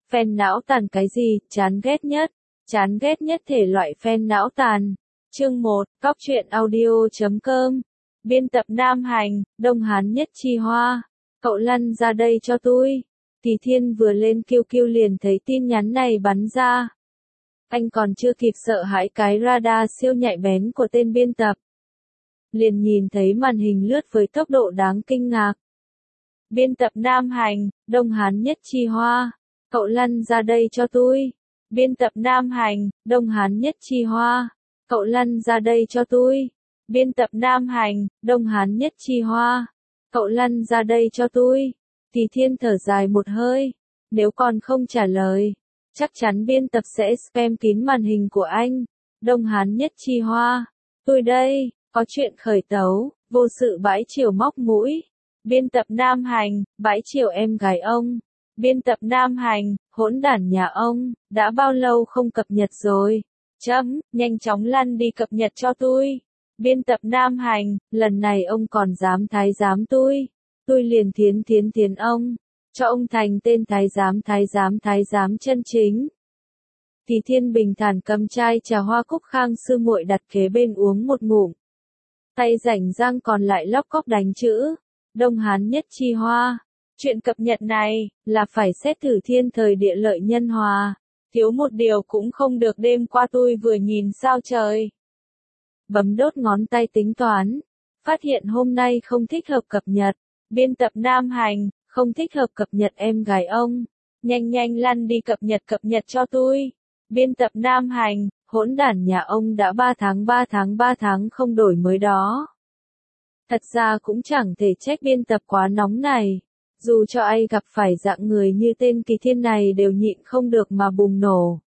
Fan não tàn cái gì, chán ghét nhất thể loại fan não tàn. Chương 1, Cóc truyện audio.com. Biên tập Nam Hành, Đông Hán Nhất Chi Hoa. Cậu lăn ra đây cho tôi. Thì Thiên vừa lên QQ liền thấy tin nhắn này bắn ra. Anh còn chưa kịp sợ hãi cái radar siêu nhạy bén của tên biên tập. Liền nhìn thấy màn hình lướt với tốc độ đáng kinh ngạc. Biên tập Nam Hành, Đông Hán Nhất Chi Hoa. Cậu lăn ra đây cho tôi. Biên tập Nam Hành, Đông Hán Nhất Chi Hoa. Cậu lăn ra đây cho tôi. Biên tập Nam Hành, Đông Hán Nhất Chi Hoa. Cậu lăn ra đây cho tôi. Thì Thiên thở dài một hơi. Nếu còn không trả lời, chắc chắn biên tập sẽ spam kín màn hình của anh. Đông Hán Nhất Chi Hoa. Tôi đây, có chuyện khởi tấu, vô sự bãi chiều móc mũi. Biên tập Nam Hành, bãi chiều em gái ông. Biên tập Nam Hành, hỗn đản nhà ông, đã bao lâu không cập nhật rồi? Nhanh chóng lăn đi cập nhật cho tôi. Biên tập Nam Hành, lần này ông còn dám thái giám tôi liền thiến ông, cho ông thành tên thái giám chân chính. Thì Thiên bình thản cầm chai trà hoa cúc khang sư muội đặt kế bên uống một ngụm. Tay rảnh rang còn lại lóc cóc đánh chữ. Đông Hán Nhất Chi Hoa. Chuyện cập nhật này, là phải xét thử thiên thời địa lợi nhân hòa. Thiếu một điều cũng không được, đêm qua tôi vừa nhìn sao trời. Bấm đốt ngón tay tính toán. Phát hiện hôm nay không thích hợp cập nhật. Biên tập Nam Hành, không thích hợp cập nhật em gái ông. Nhanh lăn đi cập nhật cho tôi. Biên tập Nam Hành, hỗn đản nhà ông đã 3 tháng không đổi mới đó. Thật ra cũng chẳng thể trách biên tập quá nóng này. Dù cho ai gặp phải dạng người như tên Kỳ Thiên này đều nhịn không được mà bùng nổ.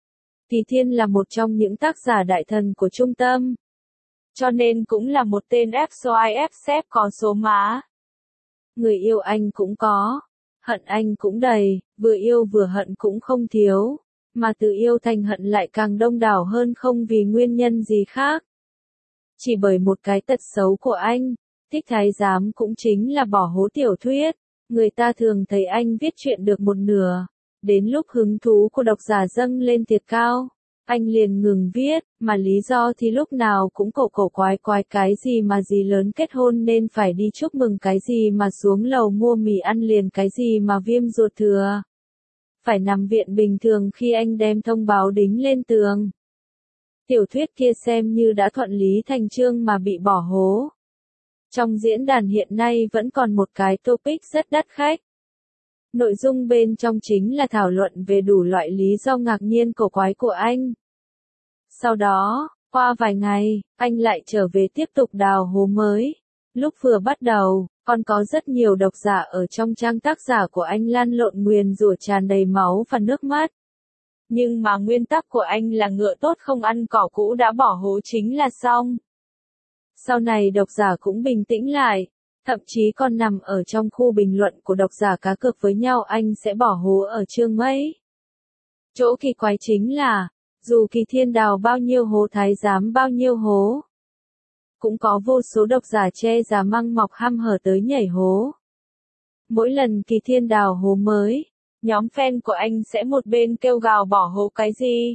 Kỳ Thiên là một trong những tác giả đại thần của trung tâm. Cho nên cũng là một tên FSOIF xếp có số má. Người yêu anh cũng có. Hận anh cũng đầy, vừa yêu vừa hận cũng không thiếu. Mà từ yêu thành hận lại càng đông đảo hơn, không vì nguyên nhân gì khác. Chỉ bởi một cái tật xấu của anh, thích thái giám cũng chính là bỏ hố tiểu thuyết. Người ta thường thấy anh viết chuyện được một nửa. Đến lúc hứng thú của độc giả dâng lên thiệt cao, anh liền ngừng viết, mà lý do thì lúc nào cũng cổ quái cái gì mà gì lớn kết hôn nên phải đi chúc mừng, cái gì mà xuống lầu mua mì ăn liền, cái gì mà viêm ruột thừa. Phải nằm viện bình thường khi anh đem thông báo đính lên tường. Tiểu thuyết kia xem như đã thuận lý thành chương mà bị bỏ hố. Trong diễn đàn hiện nay vẫn còn một cái topic rất đắt khách. Nội dung bên trong chính là thảo luận về đủ loại lý do ngạc nhiên cổ quái của anh. Sau đó, qua vài ngày, anh lại trở về tiếp tục đào hố mới. Lúc vừa bắt đầu, còn có rất nhiều độc giả ở trong trang tác giả của anh lăn lộn nguyền rủa tràn đầy máu và nước mắt. Nhưng mà nguyên tắc của anh là ngựa tốt không ăn cỏ cũ, đã bỏ hố chính là xong. Sau này độc giả cũng bình tĩnh lại, thậm chí còn nằm ở trong khu bình luận của độc giả cá cược với nhau anh sẽ bỏ hố ở chương mấy. Chỗ kỳ quái chính là, dù Kỳ Thiên đào bao nhiêu hố, thái giám bao nhiêu hố, cũng có vô số độc giả che giả măng mọc hăm hở tới nhảy hố. Mỗi lần Kỳ Thiên đào hố mới, nhóm fan của anh sẽ một bên kêu gào bỏ hố cái gì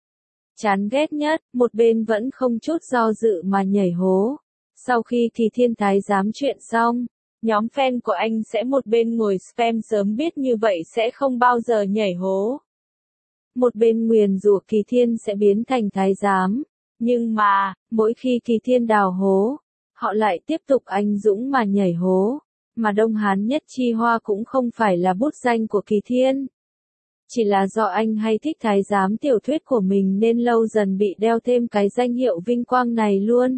chán ghét nhất, một bên vẫn không chút do dự mà nhảy hố. Sau khi Kỳ Thiên thái giám chuyện xong, nhóm fan của anh sẽ một bên ngồi spam, sớm biết như vậy sẽ không bao giờ nhảy hố. Một bên nguyền rủa Kỳ Thiên sẽ biến thành thái giám. Nhưng mà, mỗi khi Kỳ Thiên đào hố, họ lại tiếp tục anh dũng mà nhảy hố. Mà Đông Hán Nhất Chi Hoa cũng không phải là bút danh của Kỳ Thiên. Chỉ là do anh hay thích thái giám tiểu thuyết của mình nên lâu dần bị đeo thêm cái danh hiệu vinh quang này luôn.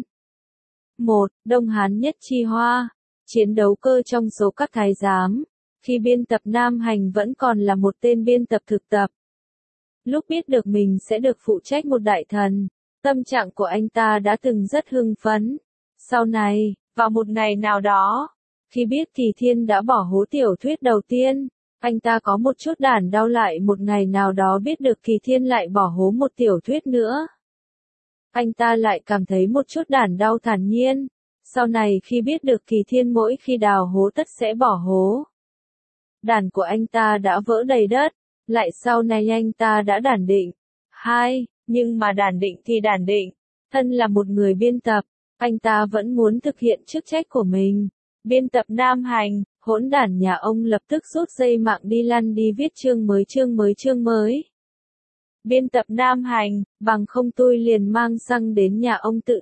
1. Đông Hán Nhất Chi Hoa. Chiến đấu cơ trong số các thái giám. Khi biên tập Nam Hành vẫn còn là một tên biên tập thực tập. Lúc biết được mình sẽ được phụ trách một đại thần, tâm trạng của anh ta đã từng rất hưng phấn. Sau này, vào một ngày nào đó, khi biết Kỳ Thiên đã bỏ hố tiểu thuyết đầu tiên, anh ta có một chút đản đau, lại một ngày nào đó biết được Kỳ Thiên lại bỏ hố một tiểu thuyết nữa. Anh ta lại cảm thấy một chút đản đau thản nhiên. Sau này khi biết được Kỳ Thiên mỗi khi đào hố tất sẽ bỏ hố, đàn của anh ta đã vỡ đầy đất. Lại sau này anh ta đã đản định. 2. Nhưng mà đản định thì đản định. Thân là một người biên tập, anh ta vẫn muốn thực hiện chức trách của mình. Biên tập Nam Hành, hỗn đản nhà ông lập tức rút dây mạng đi lăn đi viết chương mới. Biên tập Nam Hành, bằng không tôi liền mang xăng đến nhà ông tự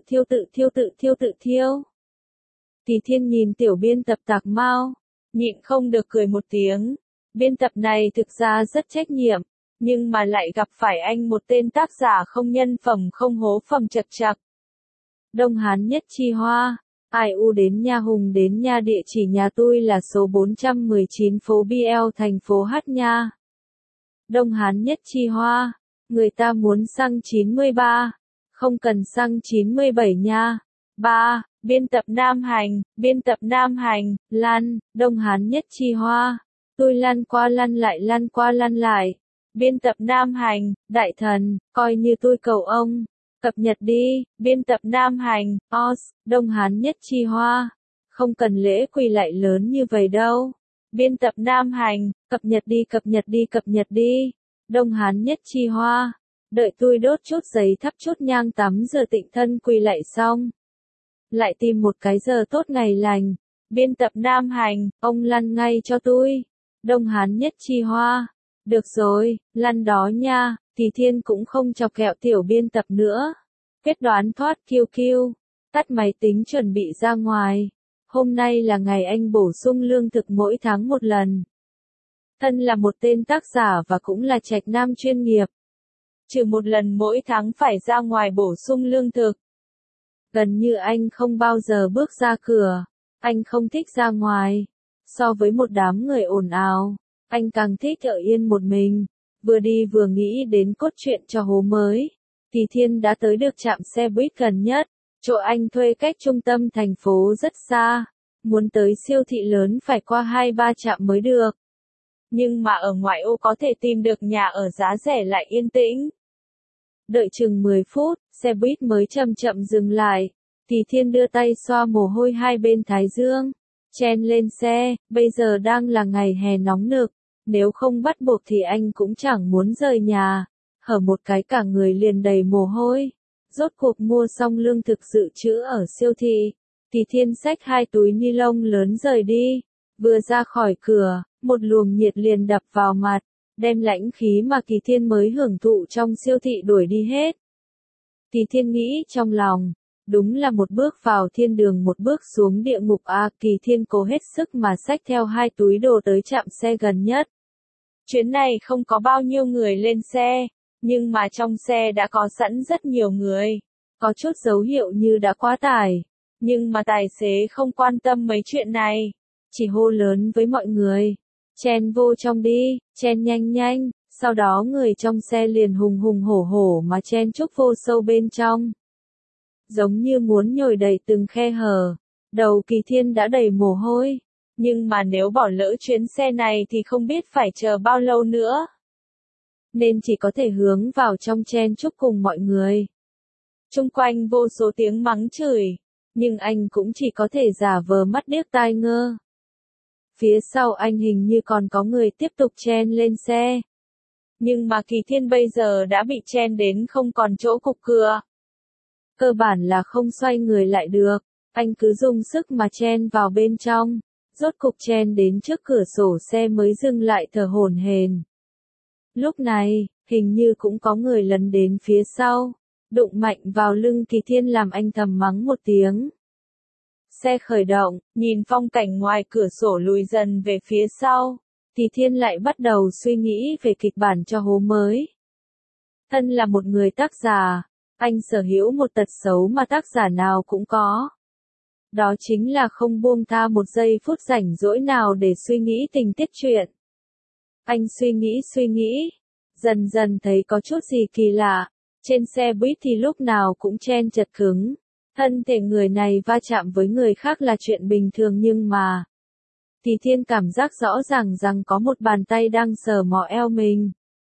thiêu. Tỷ Thiên nhìn tiểu biên tập Tạc Mao, nhịn không được cười một tiếng. Biên tập này thực ra rất trách nhiệm, nhưng mà lại gặp phải anh một tên tác giả không nhân phẩm không hố phẩm chật chặt. Đông Hán Nhất Chi Hoa, ai u đến nha Hùng đến nha, địa chỉ nhà tôi là số 419 phố BL thành phố Hát Nha. Đông Hán Nhất Chi Hoa, người ta muốn xăng 93, không cần xăng 97 nha. 3. Biên tập Nam Hành, Lan, Đông Hán Nhất Chi Hoa. Tôi lăn qua lăn lại. Biên tập Nam Hành, đại thần, coi như tôi cầu ông. Cập nhật đi, biên tập Nam Hành, Đông Hán Nhất Chi Hoa. Không cần lễ quỳ lạy lớn như vậy đâu. Biên tập Nam Hành, cập nhật đi. Đông Hán Nhất Chi Hoa. Đợi tôi đốt chút giấy thắp chút nhang tắm giờ tịnh thân quỳ lạy xong. Lại tìm một cái giờ tốt ngày lành. Biên tập Nam Hành, ông lăn ngay cho tôi. Đông Hán Nhất Chi Hoa. Được rồi, lăn đó nha. Thì Thiên cũng không chọc kẹo tiểu biên tập nữa. Quyết đoán thoát QQ. Tắt máy tính chuẩn bị ra ngoài. Hôm nay là ngày anh bổ sung lương thực mỗi tháng một lần. Thân là một tên tác giả và cũng là trạch nam chuyên nghiệp. Trừ một lần mỗi tháng phải ra ngoài bổ sung lương thực. Gần như anh không bao giờ bước ra cửa. Anh không thích ra ngoài. So với một đám người ồn ào, anh càng thích ở yên một mình. Vừa đi vừa nghĩ đến cốt truyện cho hố mới. Thì Thiên đã tới được trạm xe buýt gần nhất. Chỗ anh thuê cách trung tâm thành phố rất xa. Muốn tới siêu thị lớn phải qua 2-3 trạm mới được. Nhưng mà ở ngoại ô có thể tìm được nhà ở giá rẻ lại yên tĩnh. Đợi chừng 10 phút, xe buýt mới chậm chậm dừng lại. Thì Thiên đưa tay xoa mồ hôi hai bên thái dương. Chen lên xe, bây giờ đang là ngày hè nóng nực. Nếu không bắt buộc thì anh cũng chẳng muốn rời nhà. Hở một cái cả người liền đầy mồ hôi. Rốt cuộc mua xong lương thực dự trữ ở siêu thị. Thì Thiên xách 2 túi ni lông lớn rời đi. Vừa ra khỏi cửa, một luồng nhiệt liền đập vào mặt. Đem lãnh khí mà Kỳ Thiên mới hưởng thụ trong siêu thị đuổi đi hết. Kỳ Thiên nghĩ trong lòng. Đúng là một bước vào thiên đường một bước xuống địa ngục à. Kỳ Thiên cố hết sức mà xách theo 2 túi đồ tới trạm xe gần nhất. Chuyến này không có bao nhiêu người lên xe, nhưng mà trong xe đã có sẵn rất nhiều người. Có chút dấu hiệu như đã quá tải, nhưng mà tài xế không quan tâm mấy chuyện này. Chỉ hô lớn với mọi người. Chen vô trong đi, chen nhanh, sau đó người trong xe liền hùng hổ mà chen chúc vô sâu bên trong. Giống như muốn nhồi đầy từng khe hở. Đầu Kỳ Thiên đã đầy mồ hôi. Nhưng mà nếu bỏ lỡ chuyến xe này thì không biết phải chờ bao lâu nữa. Nên chỉ có thể hướng vào trong chen chúc cùng mọi người. Chung quanh vô số tiếng mắng chửi. Nhưng anh cũng chỉ có thể giả vờ mắt điếc tai ngơ. Phía sau anh hình như còn có người tiếp tục chen lên xe. Nhưng mà Kỳ Thiên bây giờ đã bị chen đến không còn chỗ cục cựa. Cơ bản là không xoay người lại được. Anh cứ dùng sức mà chen vào bên trong. Rốt cục chen đến trước cửa sổ xe mới dừng lại thở hổn hển. Lúc này, hình như cũng có người lấn đến phía sau. Đụng mạnh vào lưng Kỳ Thiên làm anh thầm mắng một tiếng. Xe khởi động, nhìn phong cảnh ngoài cửa sổ lùi dần về phía sau. Kỳ Thiên lại bắt đầu suy nghĩ về kịch bản cho hố mới. Thân là một người tác giả, anh sở hữu một tật xấu mà tác giả nào cũng có. Đó chính là không buông tha một giây phút rảnh rỗi nào để suy nghĩ tình tiết truyện. Anh suy nghĩ, dần dần thấy có chút gì kỳ lạ. Trên xe buýt thì lúc nào cũng chen chật cứng. Thân thể người này va chạm với người khác là chuyện bình thường nhưng mà Thì Thiên cảm giác rõ ràng rằng có một bàn tay đang sờ mỏ eo mình.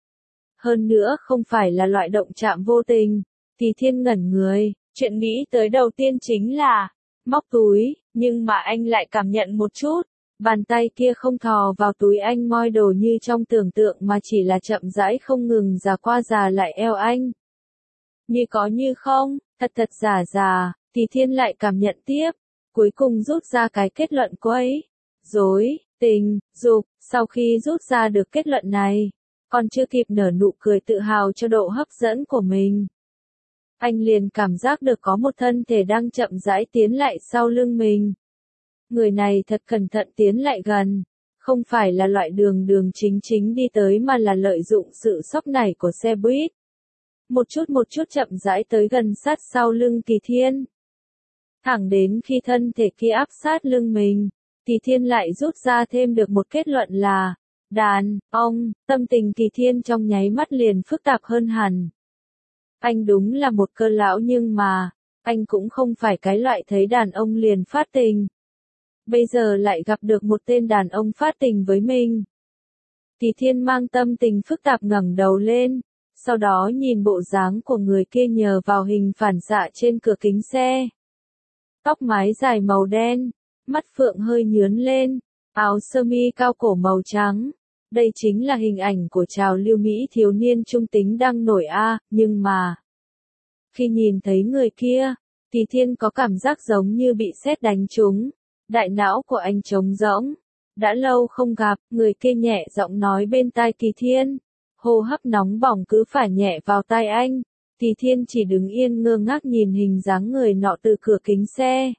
Hơn nữa không phải là loại động chạm vô tình. Thì Thiên ngẩn người, chuyện nghĩ tới đầu tiên chính là móc túi, nhưng mà anh lại cảm nhận một chút, Bàn tay kia không thò vào túi anh moi đồ như trong tưởng tượng mà chỉ là chậm rãi không ngừng già qua già lại eo anh. Như có như không, thật thật giả giả, thì Thiên lại cảm nhận tiếp, cuối cùng rút ra cái kết luận quấy, rối, tình, dục, sau khi rút ra được kết luận này, còn chưa kịp nở nụ cười tự hào cho độ hấp dẫn của mình. Anh liền cảm giác được có một thân thể đang chậm rãi tiến lại sau lưng mình. Người này thật cẩn thận tiến lại gần, không phải là loại đường đường chính chính đi tới mà là lợi dụng sự sóc nảy của xe buýt. Một chút chậm rãi tới gần sát sau lưng Kỳ Thiên. Thẳng đến khi thân thể kia áp sát lưng mình, Kỳ Thiên lại rút ra thêm được một kết luận là, đàn ông, tâm tình Kỳ Thiên trong nháy mắt liền phức tạp hơn hẳn. Anh đúng là một cơ lão nhưng mà, anh cũng không phải cái loại thấy đàn ông liền phát tình. Bây giờ lại gặp được một tên đàn ông phát tình với mình. Kỳ Thiên mang tâm tình phức tạp ngẩng đầu lên, sau đó nhìn bộ dáng của người kia nhờ vào hình phản xạ trên cửa kính xe. Tóc mái dài màu đen, mắt phượng hơi nhướn lên, áo sơ mi cao cổ màu trắng. Đây chính là hình ảnh của trào lưu Mỹ thiếu niên trung tính đang nổi nhưng mà... Khi nhìn thấy người kia, Kỳ Thiên có cảm giác giống như bị sét đánh trúng. Đại não của anh trống rỗng. Đã lâu không gặp, người kia nhẹ giọng nói bên tai Kỳ Thiên. Hô hấp nóng bỏng cứ phải nhẹ vào tai anh. Kỳ Thiên chỉ đứng yên ngơ ngác nhìn hình dáng người nọ từ cửa kính xe.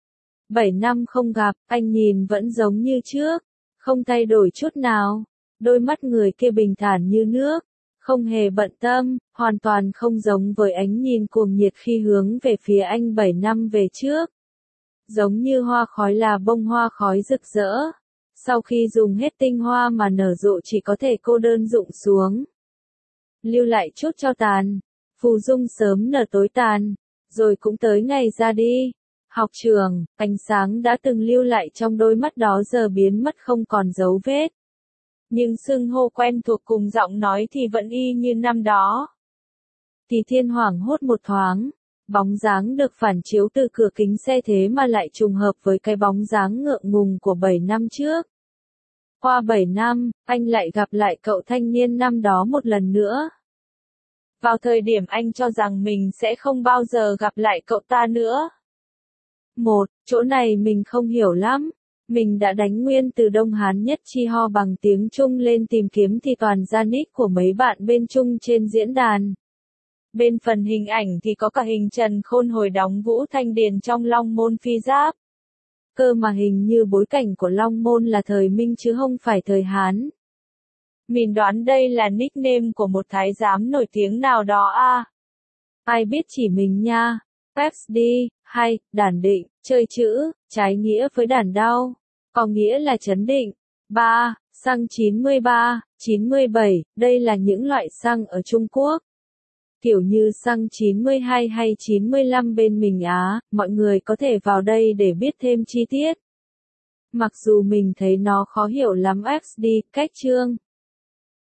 7 năm không gặp, anh nhìn vẫn giống như trước, không thay đổi chút nào. Đôi mắt người kia bình thản như nước, không hề bận tâm, hoàn toàn không giống với ánh nhìn cuồng nhiệt khi hướng về phía anh 7 năm về trước. Giống như hoa khói là bông hoa khói rực rỡ. Sau khi dùng hết tinh hoa mà nở rộ chỉ có thể cô đơn rụng xuống. Lưu lại chút cho tàn, phù dung sớm nở tối tàn, rồi cũng tới ngày ra đi. Học trường, ánh sáng đã từng lưu lại trong đôi mắt đó giờ biến mất không còn dấu vết. Nhưng xưng hô quen thuộc cùng giọng nói thì vẫn y như năm đó. Kỳ Thiên hoảng hốt một thoáng. Bóng dáng được phản chiếu từ cửa kính xe thế mà lại trùng hợp với cái bóng dáng ngượng ngùng của 7 năm trước. Qua 7 năm, anh lại gặp lại cậu thanh niên năm đó một lần nữa. Vào thời điểm anh cho rằng mình sẽ không bao giờ gặp lại cậu ta nữa. Chỗ này mình không hiểu lắm. Mình đã đánh nguyên từ Đông Hán Nhất Chi Ho bằng tiếng Trung lên tìm kiếm thì toàn ra nick của mấy bạn bên Trung trên diễn đàn. Bên phần hình ảnh thì có cả hình Trần Khôn hồi đóng Vũ Thanh Điền trong Long Môn Phi Giáp. Cơ mà hình như bối cảnh của Long Môn là thời Minh chứ không phải thời Hán. Mình đoán đây là nickname của một thái giám nổi tiếng nào đó Ai biết chỉ mình nha. XD, hay, đản định, chơi chữ, trái nghĩa với đản đau. Có nghĩa là trấn định. 3. Xăng 93, 97, đây là những loại xăng ở Trung Quốc. Kiểu như xăng 92 hay 95 bên mình mọi người có thể vào đây để biết thêm chi tiết. Mặc dù mình thấy nó khó hiểu lắm XD, cách chương.